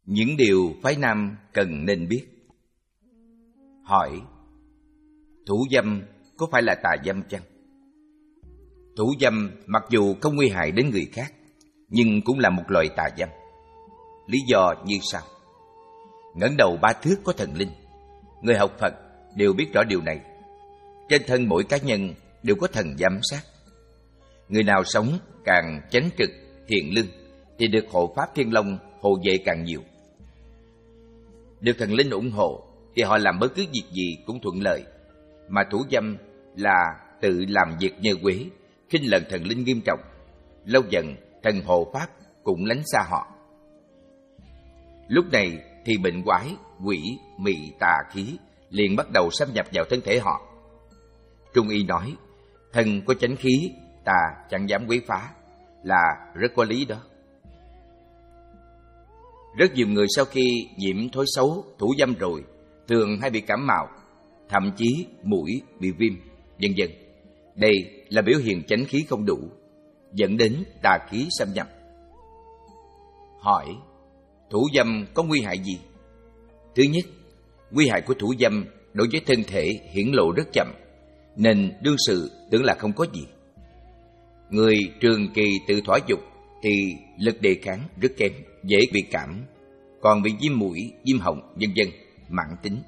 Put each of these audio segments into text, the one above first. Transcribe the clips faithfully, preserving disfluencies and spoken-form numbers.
Những điều phái nam cần nên biết. Hỏi: thủ dâm có phải là tà dâm chăng? Thủ dâm mặc dù không nguy hại đến người khác, nhưng cũng là một loại tà dâm. Lý do như sau. Ngẩng đầu ba thước có thần linh. Người học Phật đều biết rõ điều này. Trên thân mỗi cá nhân đều có thần giám sát. Người nào sống càng chánh trực, thiện lương thì được hộ pháp Thiên Long hộ vệ càng nhiều. Được thần linh ủng hộ thì họ làm bất cứ việc gì cũng thuận lợi. Mà thủ dâm là tự làm việc nhơ quế, khinh lần thần linh nghiêm trọng. Lâu dần thần hộ pháp cũng lánh xa họ. Lúc này thì bệnh quái, quỷ, mị, tà khí liền bắt đầu xâm nhập vào thân thể họ. Trung y nói, thần có chánh khí, tà chẳng dám quấy phá, là rất có lý đó. Rất nhiều người sau khi nhiễm thói xấu, thủ dâm rồi, thường hay bị cảm mạo, thậm chí mũi bị viêm, vân vân. Đây là biểu hiện chánh khí không đủ, dẫn đến tà khí xâm nhập. Hỏi: thủ dâm có nguy hại gì? Thứ nhất, nguy hại của thủ dâm đối với thân thể hiển lộ rất chậm, nên đương sự tưởng là không có gì. Người trường kỳ tự thỏa dục thì lực đề kháng rất kém, dễ bị cảm, còn bị viêm mũi, viêm họng, vân vân, mãn tính.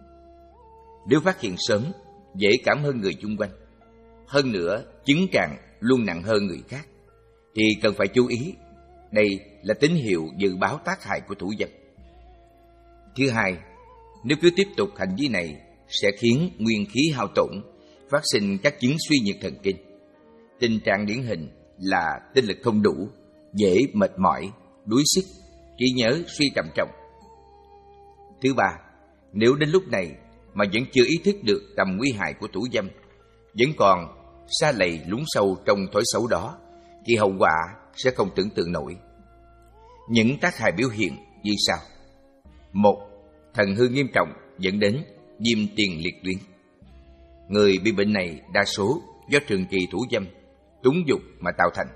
Nếu phát hiện sớm, dễ cảm hơn người chung quanh. Hơn nữa, chứng càng luôn nặng hơn người khác, thì cần phải chú ý. Đây là tín hiệu dự báo tác hại của thủ dâm. Thứ hai, nếu cứ tiếp tục hành vi này sẽ khiến nguyên khí hao tổn, phát sinh các chứng suy nhược thần kinh. Tình trạng điển hình là tinh lực không đủ, dễ mệt mỏi, đuối sức, trí nhớ suy trầm trọng. Thứ ba, nếu đến lúc này mà vẫn chưa ý thức được tầm nguy hại của thủ dâm, vẫn còn sa lầy lún sâu trong thói xấu đó, thì hậu quả sẽ không tưởng tượng nổi. Những tác hại biểu hiện như sau. Một, thần hư nghiêm trọng dẫn đến viêm tiền liệt tuyến. Người bị bệnh này đa số do trường kỳ thủ dâm, túng dục mà tạo thành.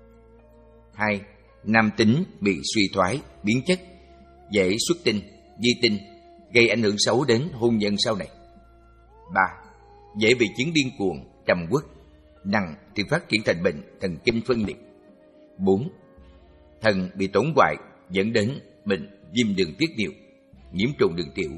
Hai, nam tính bị suy thoái, biến chất, dễ xuất tinh, di tinh, gây ảnh hưởng xấu đến hôn nhân sau này. Ba, dễ bị chứng điên cuồng, trầm uất, nặng thì phát triển thành bệnh thần kinh phân liệt. Bốn, thần bị tổn hoại dẫn đến bệnh viêm đường tiết niệu, nhiễm trùng đường tiểu.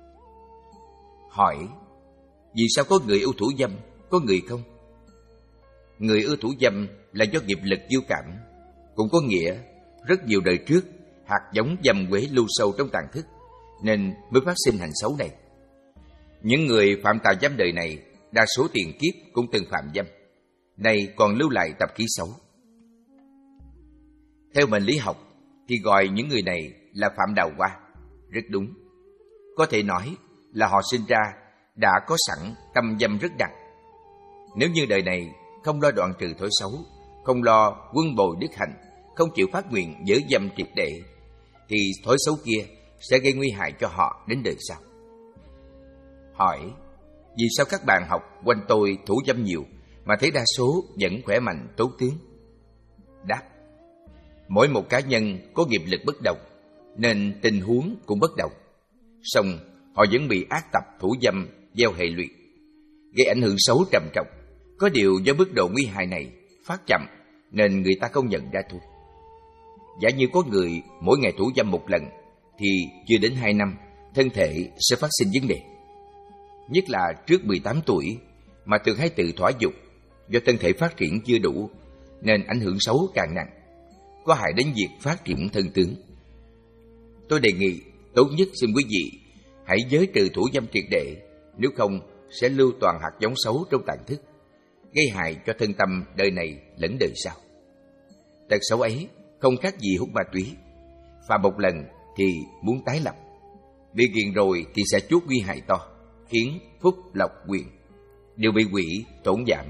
Hỏi: vì sao có người ưa thủ dâm, có người không? Người ưa thủ dâm là do nghiệp lực vô cảm, cũng có nghĩa rất nhiều đời trước hạt giống dâm quế lưu sâu trong tàn thức, nên mới phát sinh hành xấu này. Những người phạm tà dâm đời này đa số tiền kiếp cũng từng phạm dâm, nay còn lưu lại tập khí xấu. Theo mệnh lý học thì gọi những người này là phạm đào hoa, rất đúng. Có thể nói là họ sinh ra đã có sẵn tâm dâm rất đậm. Nếu như đời này không lo đoạn trừ thói xấu, không lo quân bồi đức hạnh, không chịu phát nguyện dỡ dâm triệt để, thì thói xấu kia sẽ gây nguy hại cho họ đến đời sau. Hỏi: vì sao các bạn học quanh tôi thủ dâm nhiều mà thấy đa số vẫn khỏe mạnh tốt tướng? Đáp: mỗi một cá nhân có nghiệp lực bất đồng, nên tình huống cũng bất đồng. Song họ vẫn bị ác tập thủ dâm gieo hệ lụy, gây ảnh hưởng xấu trầm trọng. Có điều do mức độ nguy hại này phát chậm nên người ta không nhận ra thôi. Giả như có người mỗi ngày thủ dâm một lần, thì chưa đến hai năm thân thể sẽ phát sinh vấn đề. Nhất là trước mười tám tuổi mà thường hay tự thỏa dục, do thân thể phát triển chưa đủ nên ảnh hưởng xấu càng nặng, có hại đến việc phát triển thân tướng. Tôi đề nghị tốt nhất xin quý vị hãy giới trừ thủ dâm triệt để, nếu không sẽ lưu toàn hạt giống xấu trong tàn thức, gây hại cho thân tâm đời này lẫn đời sau. Tật xấu ấy không khác gì hút ma túy, phạm một lần thì muốn tái lập, bị nghiện rồi thì sẽ chuốc nguy hại to, khiến phúc lộc quyền đều bị quỷ tổn giảm.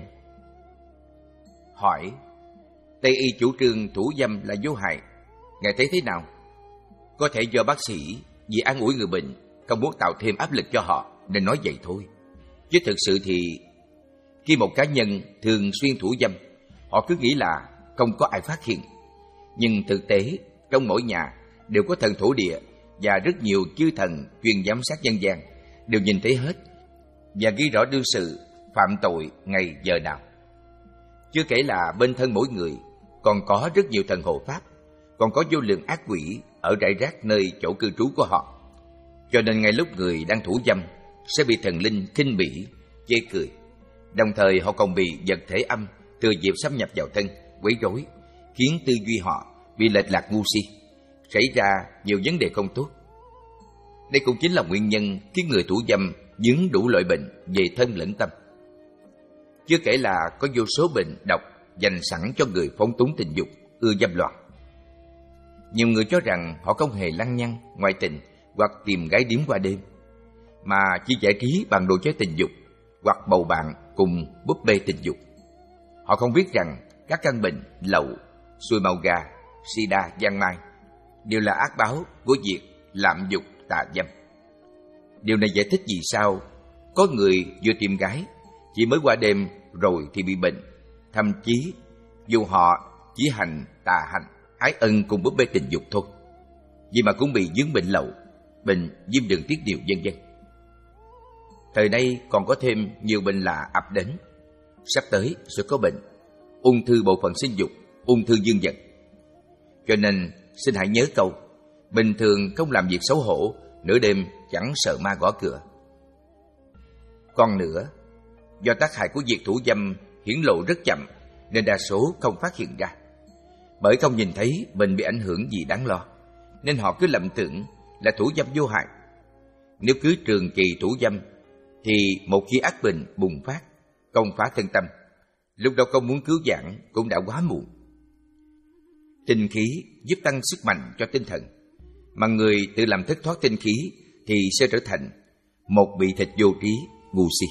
Hỏi: Tây y chủ trương thủ dâm là vô hại, ngài thấy thế nào? Có thể do bác sĩ vì an ủi người bệnh, không muốn tạo thêm áp lực cho họ nên nói vậy thôi. Chứ thực sự thì khi một cá nhân thường xuyên thủ dâm, họ cứ nghĩ là không có ai phát hiện. Nhưng thực tế trong mỗi nhà đều có thần thổ địa và rất nhiều chư thần chuyên giám sát nhân gian, đều nhìn thấy hết và ghi rõ đương sự phạm tội ngày giờ nào. Chưa kể là bên thân mỗi người còn có rất nhiều thần hộ pháp, còn có vô lượng ác quỷ ở rải rác nơi chỗ cư trú của họ. Cho nên ngay lúc người đang thủ dâm sẽ bị thần linh khinh bỉ, chê cười. Đồng thời họ còn bị vật thể âm thừa dịp xâm nhập vào thân, quấy rối, khiến tư duy họ bị lệch lạc ngu si, xảy ra nhiều vấn đề không tốt. Đây cũng chính là nguyên nhân khiến người thủ dâm vướng đủ loại bệnh về thân lẫn tâm. Chưa kể là có vô số bệnh độc dành sẵn cho người phóng túng tình dục, ưa dâm loạn. Nhiều người cho rằng họ không hề lăng nhăng, ngoại tình hoặc tìm gái điếm qua đêm, mà chỉ giải trí bằng đồ chơi tình dục hoặc bầu bạn cùng búp bê tình dục. Họ không biết rằng các căn bệnh lậu, xuôi màu gà, sida, giang mai đều là ác báo của việc lạm dục tà dâm. Điều này giải thích vì sao có người vừa tìm gái chỉ mới qua đêm rồi thì bị bệnh, thậm chí dù họ chỉ hành tà hành, ái ân cùng búp bê tình dục thôi, vì mà cũng bị vướng bệnh lậu, bệnh viêm đường tiết niệu vân vân. Thời nay còn có thêm nhiều bệnh lạ ập đến, sắp tới sẽ có bệnh ung thư bộ phận sinh dục, ung thư dương vật. Cho nên xin hãy nhớ câu: bình thường không làm việc xấu hổ, nửa đêm chẳng sợ ma gõ cửa. Còn nữa, do tác hại của việc thủ dâm hiển lộ rất chậm nên đa số không phát hiện ra. Bởi không nhìn thấy mình bị ảnh hưởng gì đáng lo, nên họ cứ lầm tưởng là thủ dâm vô hại. Nếu cứ trường kỳ thủ dâm thì một khi ác bệnh bùng phát, công phá thân tâm, lúc đó không muốn cứu vãn cũng đã quá muộn. Tinh khí giúp tăng sức mạnh cho tinh thần, mà người tự làm thất thoát tinh khí thì sẽ trở thành một bị thịt vô trí, ngu si.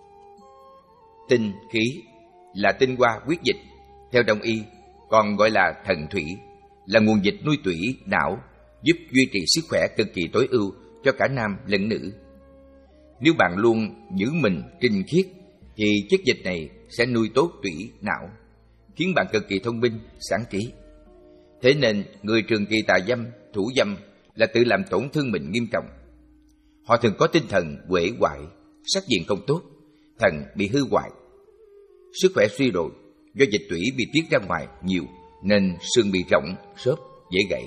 Tinh khí là tinh hoa huyết dịch, theo Đông y còn gọi là thần thủy, là nguồn dịch nuôi tủy não, giúp duy trì sức khỏe cực kỳ tối ưu cho cả nam lẫn nữ. Nếu bạn luôn giữ mình tinh khiết thì chất dịch này sẽ nuôi tốt tủy não, khiến bạn cực kỳ thông minh, sáng trí. Thế nên người trường kỳ tà dâm, thủ dâm là tự làm tổn thương mình nghiêm trọng. Họ thường có tinh thần uể oải, sắc diện không tốt, thần bị hư hoại, sức khỏe suy đồi do dịch tủy bị tiết ra ngoài nhiều nên xương bị rỗng, xốp, dễ gãy.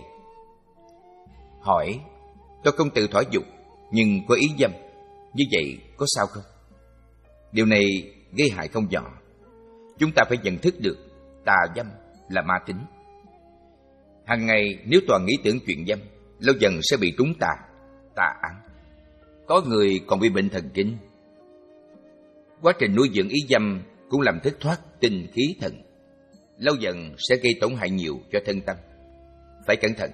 Hỏi: tôi không tự thỏa dục nhưng có ý dâm, như vậy có sao không? Điều này gây hại không nhỏ. Chúng ta phải nhận thức được tà dâm là ma tính. Hàng ngày nếu toàn nghĩ tưởng chuyện dâm, lâu dần sẽ bị trúng tà, tà ám. Có người còn bị bệnh thần kinh. Quá trình nuôi dưỡng ý dâm cũng làm thất thoát tinh khí thần, lâu dần sẽ gây tổn hại nhiều cho thân tâm. Phải cẩn thận.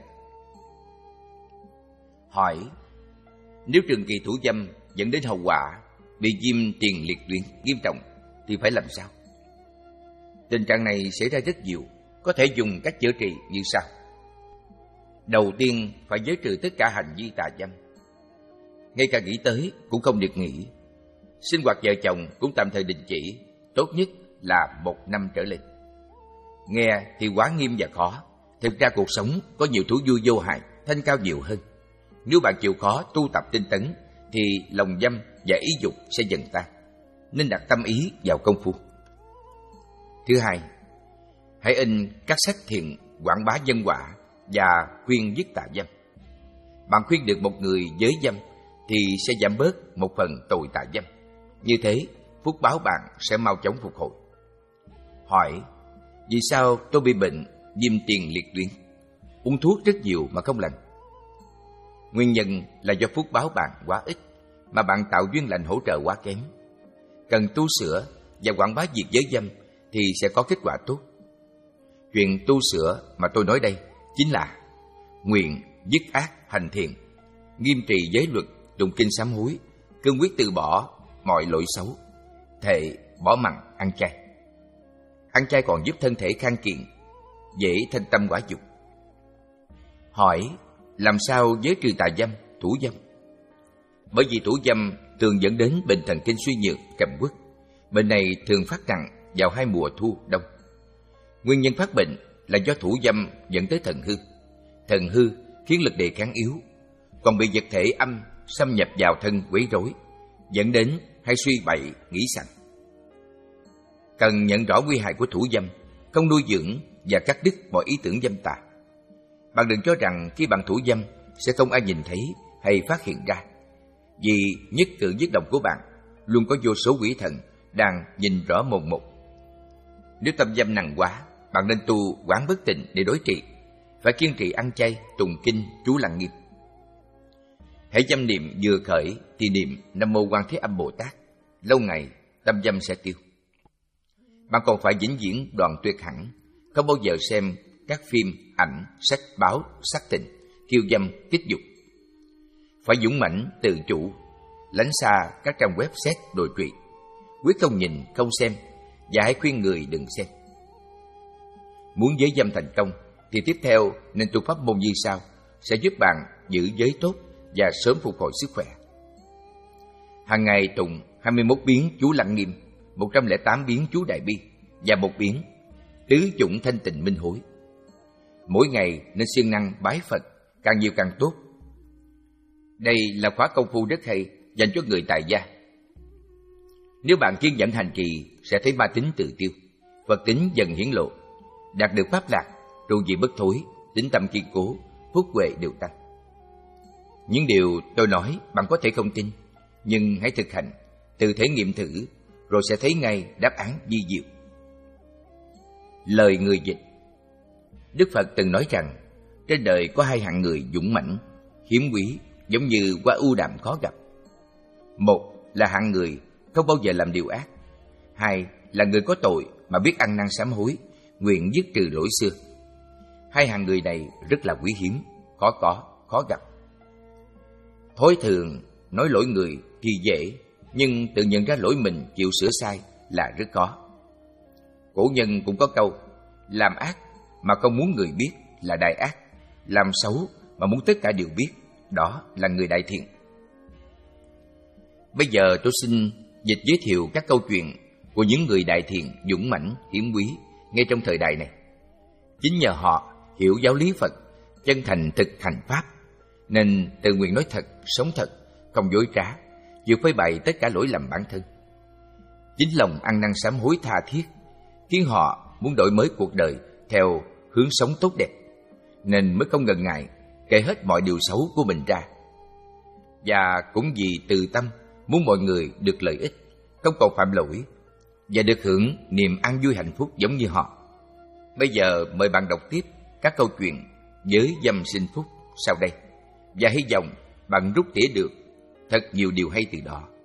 Hỏi: nếu trường kỳ thủ dâm dẫn đến hậu quả bị viêm tiền liệt tuyến nghiêm trọng thì phải làm sao? Tình trạng này xảy ra rất nhiều, có thể dùng cách chữa trị như sau. Đầu tiên phải giới trừ tất cả hành vi tà dâm. Ngay cả nghĩ tới cũng không được nghĩ. Sinh hoạt vợ chồng cũng tạm thời đình chỉ, tốt nhất là một năm trở lên. Nghe thì quá nghiêm và khó, thực ra cuộc sống có nhiều thú vui vô hại, thanh cao nhiều hơn. Nếu bạn chịu khó tu tập tinh tấn thì lòng dâm và ý dục sẽ dần tan, nên đặt tâm ý vào công phu. Thứ hai, hãy in các sách thiện quảng bá nhân quả và khuyên dứt tà dâm. Bạn khuyên được một người giới dâm thì sẽ giảm bớt một phần tội tà dâm. Như thế, phúc báo bạn sẽ mau chóng phục hồi. Hỏi: vì sao tôi bị bệnh viêm tiền liệt tuyến, uống thuốc rất nhiều mà không lành? Nguyên nhân là do phúc báo bạn quá ít, mà bạn tạo duyên lành hỗ trợ quá kém. Cần tu sửa và quảng bá việc giới dâm thì sẽ có kết quả tốt. Chuyện tu sửa mà tôi nói đây chính là nguyện dứt ác hành thiện, nghiêm trì giới luật, tụng kinh sám hối, cương quyết từ bỏ mọi lỗi xấu, thệ bỏ mặn ăn chay. Ăn chay còn giúp thân thể khang kiện, dễ thanh tâm quả dục. Hỏi: làm sao giới trừ tà dâm, thủ dâm? Bởi vì thủ dâm thường dẫn đến bệnh thần kinh suy nhược, trầm uất. Bệnh này thường phát nặng vào hai mùa thu, đông. Nguyên nhân phát bệnh là do thủ dâm dẫn tới thần hư. Thần hư khiến lực đề kháng yếu, còn bị vật thể âm xâm nhập vào thân quấy rối, dẫn đến hay suy bậy, nghĩ sẵn. Cần nhận rõ nguy hại của thủ dâm, không nuôi dưỡng và cắt đứt mọi ý tưởng dâm tà. Bạn đừng cho rằng khi bạn thủ dâm sẽ không ai nhìn thấy hay phát hiện ra, vì nhất cử nhất động của bạn luôn có vô số quỷ thần đang nhìn rõ mồn một. Nếu tâm dâm nặng quá, bạn nên tu quán bất tịnh để đối trị, phải kiên trì ăn chay, tụng kinh, chú lặng nghiêm. Hãy dâm niệm vừa khởi thì niệm Nam Mô Quan Thế Âm Bồ Tát, lâu ngày tâm dâm sẽ tiêu. Bạn còn phải vĩnh viễn đoạn tuyệt hẳn, không bao giờ xem các phim, ảnh, sách báo, sắc tình, khiêu dâm, kích dục. Phải dũng mãnh, tự chủ, lánh xa các trang web xét đồi trụy, quyết không nhìn, không xem, và hãy khuyên người đừng xem. Muốn giới dâm thành công thì tiếp theo nên tu pháp môn như sau, sẽ giúp bạn giữ giới tốt và sớm phục hồi sức khỏe. Hàng ngày tụng hai mươi mốt biến chú Lăng Nghiêm, một trăm lẻ tám biến chú Đại Bi và một biến tứ chủng thanh tịnh minh hối. Mỗi ngày nên siêng năng bái Phật, càng nhiều càng tốt. Đây là khóa công phu rất hay dành cho người tại gia. Nếu bạn kiên nhẫn hành trì sẽ thấy ma tính tự tiêu, Phật tính dần hiển lộ, đạt được pháp lạc, trụ gì bất thối, tính tâm kiên cố, phúc huệ đều tăng. Những điều tôi nói bạn có thể không tin, nhưng hãy thực hành, tự thể nghiệm thử, rồi sẽ thấy ngay đáp án vi diệu. Lời người dịch. Đức Phật từng nói rằng, trên đời có hai hạng người dũng mãnh, hiếm quý, giống như hoa ưu đàm khó gặp. Một là hạng người không bao giờ làm điều ác. Hai là người có tội mà biết ăn năn sám hối, nguyện dứt trừ lỗi xưa. Hai hạng người này rất là quý hiếm, khó có, khó gặp. Thói thường nói lỗi người thì dễ, nhưng tự nhận ra lỗi mình chịu sửa sai là rất khó. Cổ nhân cũng có câu, làm ác mà không muốn người biết là đại ác, làm xấu mà muốn tất cả đều biết, đó là người đại thiện. Bây giờ tôi xin dịch giới thiệu các câu chuyện của những người đại thiện, dũng mãnh, hiếm quý ngay trong thời đại này. Chính nhờ họ hiểu giáo lý Phật, chân thành thực hành Pháp, nên tự nguyện nói thật, sống thật, không dối trá, chịu phơi bày tất cả lỗi lầm bản thân. Chính lòng ăn năn sám hối tha thiết khiến họ muốn đổi mới cuộc đời theo hướng sống tốt đẹp, nên mới không ngần ngại kể hết mọi điều xấu của mình ra. Và cũng vì từ tâm muốn mọi người được lợi ích, không còn phạm lỗi và được hưởng niềm an vui hạnh phúc giống như họ. Bây giờ mời bạn đọc tiếp các câu chuyện giới dâm sinh phúc sau đây, và hy vọng bạn rút tỉa được thật nhiều điều hay từ đó.